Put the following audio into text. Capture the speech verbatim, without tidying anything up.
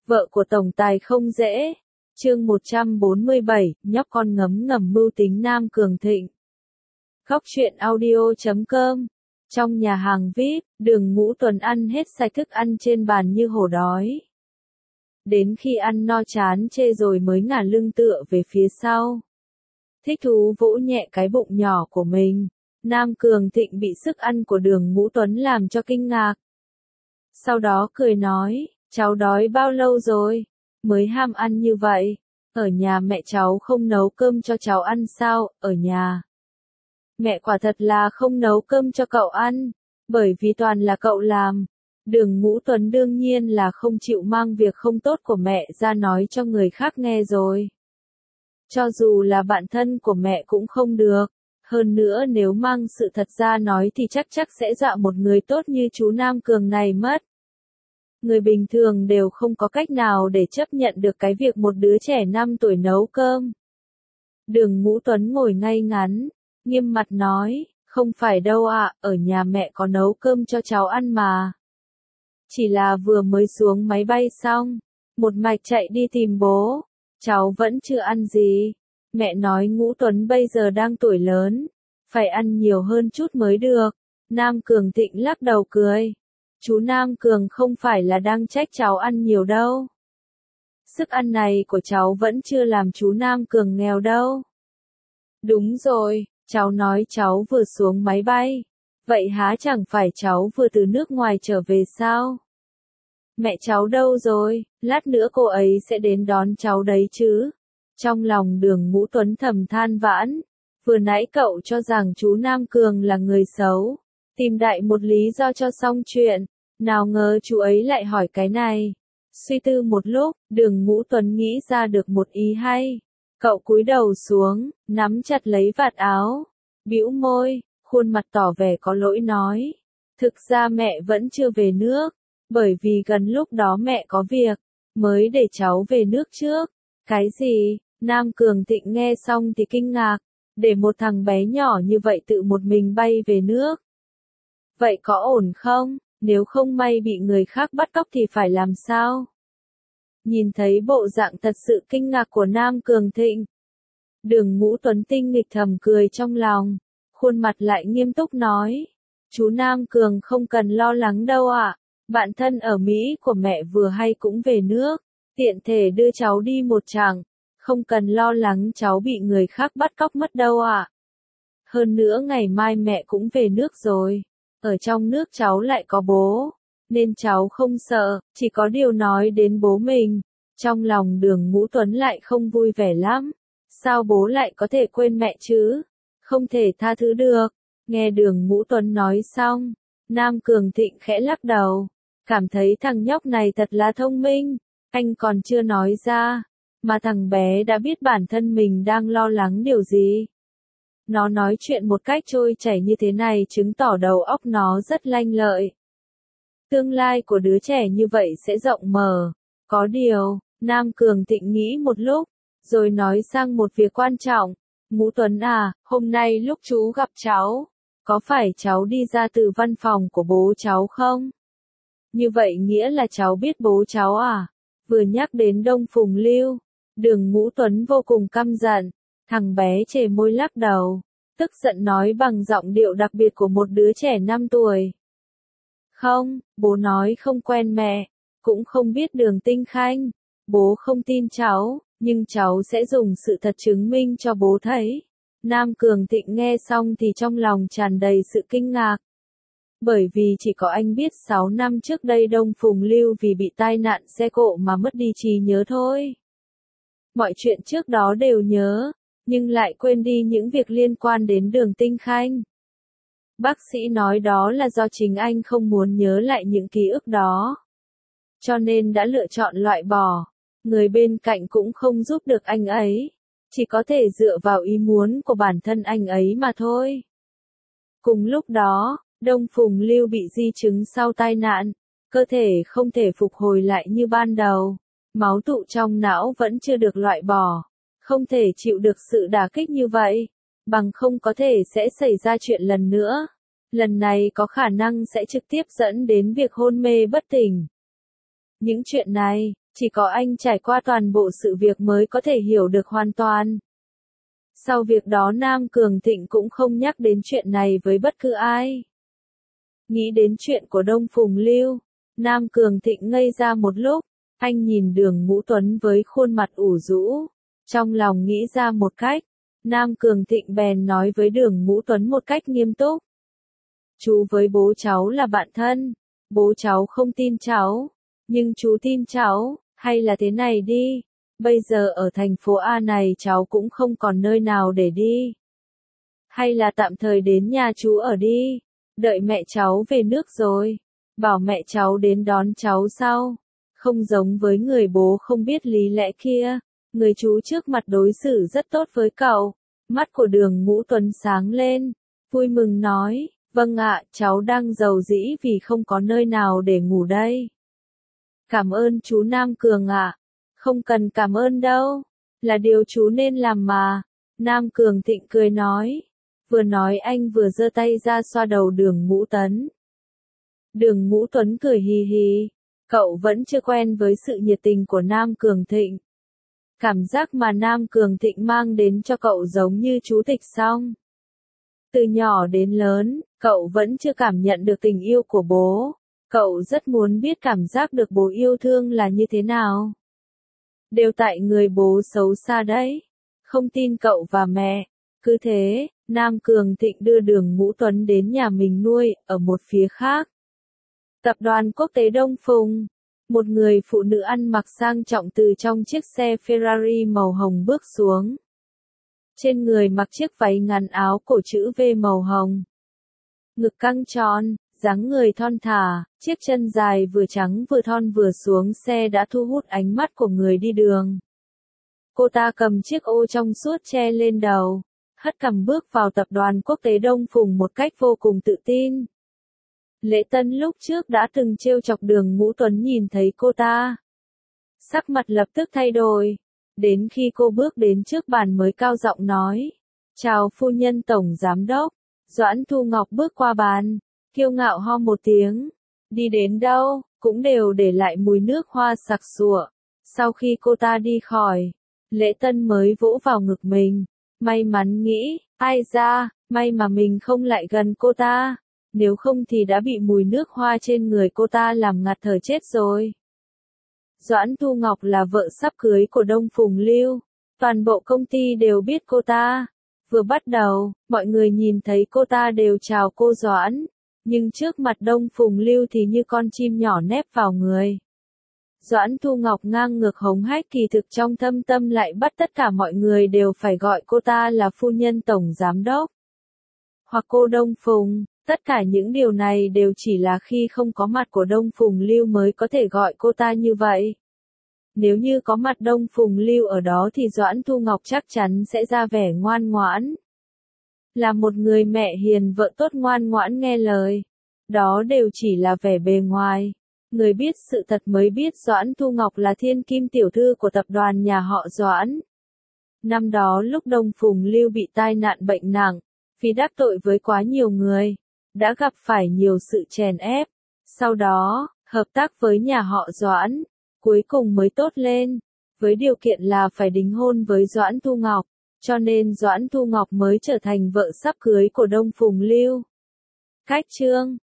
Vợ của tổng tài không dễ. Chương một trăm bốn mươi bảy, nhóc con ngấm ngầm mưu tính Nam Cường Thịnh. Góc truyện audio chấm com. Trong nhà hàng vi ai pi, Đường Ngũ Tuấn ăn hết sạch thức ăn trên bàn như hổ đói. Đến khi ăn no chán chê rồi mới ngả lưng tựa về phía sau. Thích thú vỗ nhẹ cái bụng nhỏ của mình. Nam Cường Thịnh bị sức ăn của Đường Ngũ Tuấn làm cho kinh ngạc. Sau đó cười nói, cháu đói bao lâu rồi? Mới ham ăn như vậy. Ở nhà mẹ cháu không nấu cơm cho cháu ăn sao? Ở nhà mẹ quả thật là không nấu cơm cho cậu ăn, bởi vì toàn là cậu làm. Đường Ngũ Tuấn đương nhiên là không chịu mang việc không tốt của mẹ ra nói cho người khác nghe rồi. Cho dù là bạn thân của mẹ cũng không được. Hơn nữa nếu mang sự thật ra nói thì chắc chắc sẽ dọa một người tốt như chú Nam Cường này mất. Người bình thường đều không có cách nào để chấp nhận được cái việc một đứa trẻ năm tuổi nấu cơm. Đường Ngũ Tuấn ngồi ngay ngắn, nghiêm mặt nói, không phải đâu ạ, ở nhà mẹ có nấu cơm cho cháu ăn mà. Chỉ là vừa mới xuống máy bay xong, một mạch chạy đi tìm bố, cháu vẫn chưa ăn gì. Mẹ nói Ngũ Tuấn bây giờ đang tuổi lớn, phải ăn nhiều hơn chút mới được. Nam Cường Thịnh lắc đầu cười. Chú Nam Cường không phải là đang trách cháu ăn nhiều đâu. Sức ăn này của cháu vẫn chưa làm chú Nam Cường nghèo đâu. Đúng rồi, cháu nói cháu vừa xuống máy bay. Vậy há chẳng phải cháu vừa từ nước ngoài trở về sao? Mẹ cháu đâu rồi, lát nữa cô ấy sẽ đến đón cháu đấy chứ. Trong lòng Đường Ngũ Tuấn thầm than vãn. Vừa nãy cậu cho rằng chú Nam Cường là người xấu. Tìm đại một lý do cho xong chuyện. Nào ngờ chú ấy lại hỏi cái này. Suy tư một lúc, Đường Ngũ Tuấn nghĩ ra được một ý hay. Cậu cúi đầu xuống, nắm chặt lấy vạt áo, bĩu môi, khuôn mặt tỏ vẻ có lỗi nói. Thực ra mẹ vẫn chưa về nước, bởi vì gần lúc đó mẹ có việc, mới để cháu về nước trước. Cái gì? Nam Cường Thịnh nghe xong thì kinh ngạc, để một thằng bé nhỏ như vậy tự một mình bay về nước. Vậy có ổn không? Nếu không may bị người khác bắt cóc thì phải làm sao? Nhìn thấy bộ dạng thật sự kinh ngạc của Nam Cường Thịnh, Đường Ngũ Tuấn tinh nghịch thầm cười trong lòng, khuôn mặt lại nghiêm túc nói, chú Nam Cường không cần lo lắng đâu ạ, bạn thân ở Mỹ của mẹ vừa hay cũng về nước, tiện thể đưa cháu đi một chặng, không cần lo lắng cháu bị người khác bắt cóc mất đâu ạ. Hơn nữa ngày mai mẹ cũng về nước rồi. Ở trong nước cháu lại có bố, nên cháu không sợ, chỉ có điều nói đến bố mình. Trong lòng Đường Ngũ Tuấn lại không vui vẻ lắm. Sao bố lại có thể quên mẹ chứ? Không thể tha thứ được. Nghe Đường Ngũ Tuấn nói xong, Nam Cường Thịnh khẽ lắc đầu. Cảm thấy thằng nhóc này thật là thông minh. Anh còn chưa nói ra, mà thằng bé đã biết bản thân mình đang lo lắng điều gì. Nó nói chuyện một cách trôi chảy như thế này chứng tỏ đầu óc nó rất lanh lợi. Tương lai của đứa trẻ như vậy sẽ rộng mở. Có điều, Nam Cường Thịnh nghĩ một lúc, rồi nói sang một việc quan trọng. Ngũ Tuấn à, hôm nay lúc chú gặp cháu, có phải cháu đi ra từ văn phòng của bố cháu không? Như vậy nghĩa là cháu biết bố cháu à? Vừa nhắc đến Đông Phùng Lưu, Đường Ngũ Tuấn vô cùng căm giận. Thằng bé chề môi lắc đầu, tức giận nói bằng giọng điệu đặc biệt của một đứa trẻ năm tuổi. Không, bố nói không quen mẹ, cũng không biết Đường Tinh Khanh. Bố không tin cháu, nhưng cháu sẽ dùng sự thật chứng minh cho bố thấy. Nam Cường Thịnh nghe xong thì trong lòng tràn đầy sự kinh ngạc. Bởi vì chỉ có anh biết sáu năm trước đây Đông Phùng Lưu vì bị tai nạn xe cộ mà mất đi trí nhớ thôi. Mọi chuyện trước đó đều nhớ, nhưng lại quên đi những việc liên quan đến Đường Tinh Khanh. Bác sĩ nói đó là do chính anh không muốn nhớ lại những ký ức đó. Cho nên đã lựa chọn loại bỏ. Người bên cạnh cũng không giúp được anh ấy. Chỉ có thể dựa vào ý muốn của bản thân anh ấy mà thôi. Cùng lúc đó, Đông Phùng Lưu bị di chứng sau tai nạn. Cơ thể không thể phục hồi lại như ban đầu. Máu tụ trong não vẫn chưa được loại bỏ. Không thể chịu được sự đả kích như vậy. Bằng không có thể sẽ xảy ra chuyện lần nữa. Lần này có khả năng sẽ trực tiếp dẫn đến việc hôn mê bất tỉnh. Những chuyện này, Chỉ có anh trải qua toàn bộ sự việc mới có thể hiểu được hoàn toàn. Sau việc đó Nam Cường Thịnh cũng không nhắc đến chuyện này với bất cứ ai. Nghĩ đến chuyện của Đông Phùng Lưu, Nam Cường Thịnh ngây ra một lúc, anh nhìn Đường Ngũ Tuấn với khuôn mặt ủ rũ, trong lòng nghĩ ra một cách. Nam Cường Thịnh bèn nói với Đường Ngũ Tuấn một cách nghiêm túc. Chú với bố cháu là bạn thân, bố cháu không tin cháu, nhưng chú tin cháu, hay là thế này đi, bây giờ ở thành phố A này cháu cũng không còn nơi nào để đi. Hay là tạm thời đến nhà chú ở đi, đợi mẹ cháu về nước rồi, bảo mẹ cháu đến đón cháu sau. Không giống với người bố không biết lý lẽ kia, người chú trước mặt đối xử rất tốt với cậu. Mắt của Đường Ngũ Tuấn sáng lên, vui mừng nói, vâng ạ, cháu đang giàu dĩ vì không có nơi nào để ngủ đây. Cảm ơn chú Nam Cường ạ. Không cần cảm ơn đâu, là điều chú nên làm mà. Nam Cường Thịnh cười nói. Vừa nói anh vừa giơ tay ra xoa đầu Đường Ngũ Tuấn. Đường Ngũ Tuấn cười hì hì, cậu vẫn chưa quen với sự nhiệt tình của Nam Cường Thịnh. Cảm giác mà Nam Cường Thịnh mang đến cho cậu giống như chú Tịch Song. Từ nhỏ đến lớn, cậu vẫn chưa cảm nhận được tình yêu của bố. Cậu rất muốn biết cảm giác được bố yêu thương là như thế nào. Đều tại người bố xấu xa đấy. Không tin cậu và mẹ. Cứ thế, Nam Cường Thịnh đưa Đường Ngũ Tuấn đến nhà mình nuôi, ở một phía khác. Tập đoàn Quốc tế Đông Phùng. Một người phụ nữ ăn mặc sang trọng từ trong chiếc xe Ferrari màu hồng bước xuống. Trên người mặc chiếc váy ngắn áo cổ chữ V màu hồng. Ngực căng tròn, dáng người thon thả, chiếc chân dài vừa trắng vừa thon vừa xuống xe đã thu hút ánh mắt của người đi đường. Cô ta cầm chiếc ô trong suốt che lên đầu, hất cằm bước vào tập đoàn Quốc tế Đông Phùng một cách vô cùng tự tin. Lễ Tân lúc trước đã từng trêu chọc Đường Ngũ Tuấn nhìn thấy cô ta. Sắc mặt lập tức thay đổi. Đến khi cô bước đến trước bàn mới cao giọng nói. Chào phu nhân tổng giám đốc. Doãn Thu Ngọc bước qua bàn, kiêu ngạo ho một tiếng. Đi đến đâu, cũng đều để lại mùi nước hoa sặc sụa. Sau khi cô ta đi khỏi, Lễ Tân mới vỗ vào ngực mình. May mắn nghĩ, ai ra, may mà mình không lại gần cô ta. Nếu không thì đã bị mùi nước hoa trên người cô ta làm ngạt thở chết rồi. Doãn Thu Ngọc là vợ sắp cưới của Đông Phùng Lưu. Toàn bộ công ty đều biết cô ta. Vừa bắt đầu, mọi người nhìn thấy cô ta đều chào cô Doãn. Nhưng trước mặt Đông Phùng Lưu thì như con chim nhỏ nép vào người. Doãn Thu Ngọc ngang ngược hống hách kỳ thực trong thâm tâm lại bắt tất cả mọi người đều phải gọi cô ta là phu nhân tổng giám đốc. Hoặc cô Đông Phùng. Tất cả những điều này đều chỉ là khi không có mặt của Đông Phùng Lưu mới có thể gọi cô ta như vậy. Nếu như có mặt Đông Phùng Lưu ở đó thì Doãn Thu Ngọc chắc chắn sẽ ra vẻ ngoan ngoãn. Là một người mẹ hiền vợ tốt ngoan ngoãn nghe lời. Đó đều chỉ là vẻ bề ngoài. Người biết sự thật mới biết Doãn Thu Ngọc là thiên kim tiểu thư của tập đoàn nhà họ Doãn. Năm đó lúc Đông Phùng Lưu bị tai nạn bệnh nặng, vì đắc tội với quá nhiều người, đã gặp phải nhiều sự chèn ép. Sau đó, hợp tác với nhà họ Doãn, cuối cùng mới tốt lên, với điều kiện là phải đính hôn với Doãn Thu Ngọc, cho nên Doãn Thu Ngọc mới trở thành vợ sắp cưới của Đông Phùng Lưu. Cách chương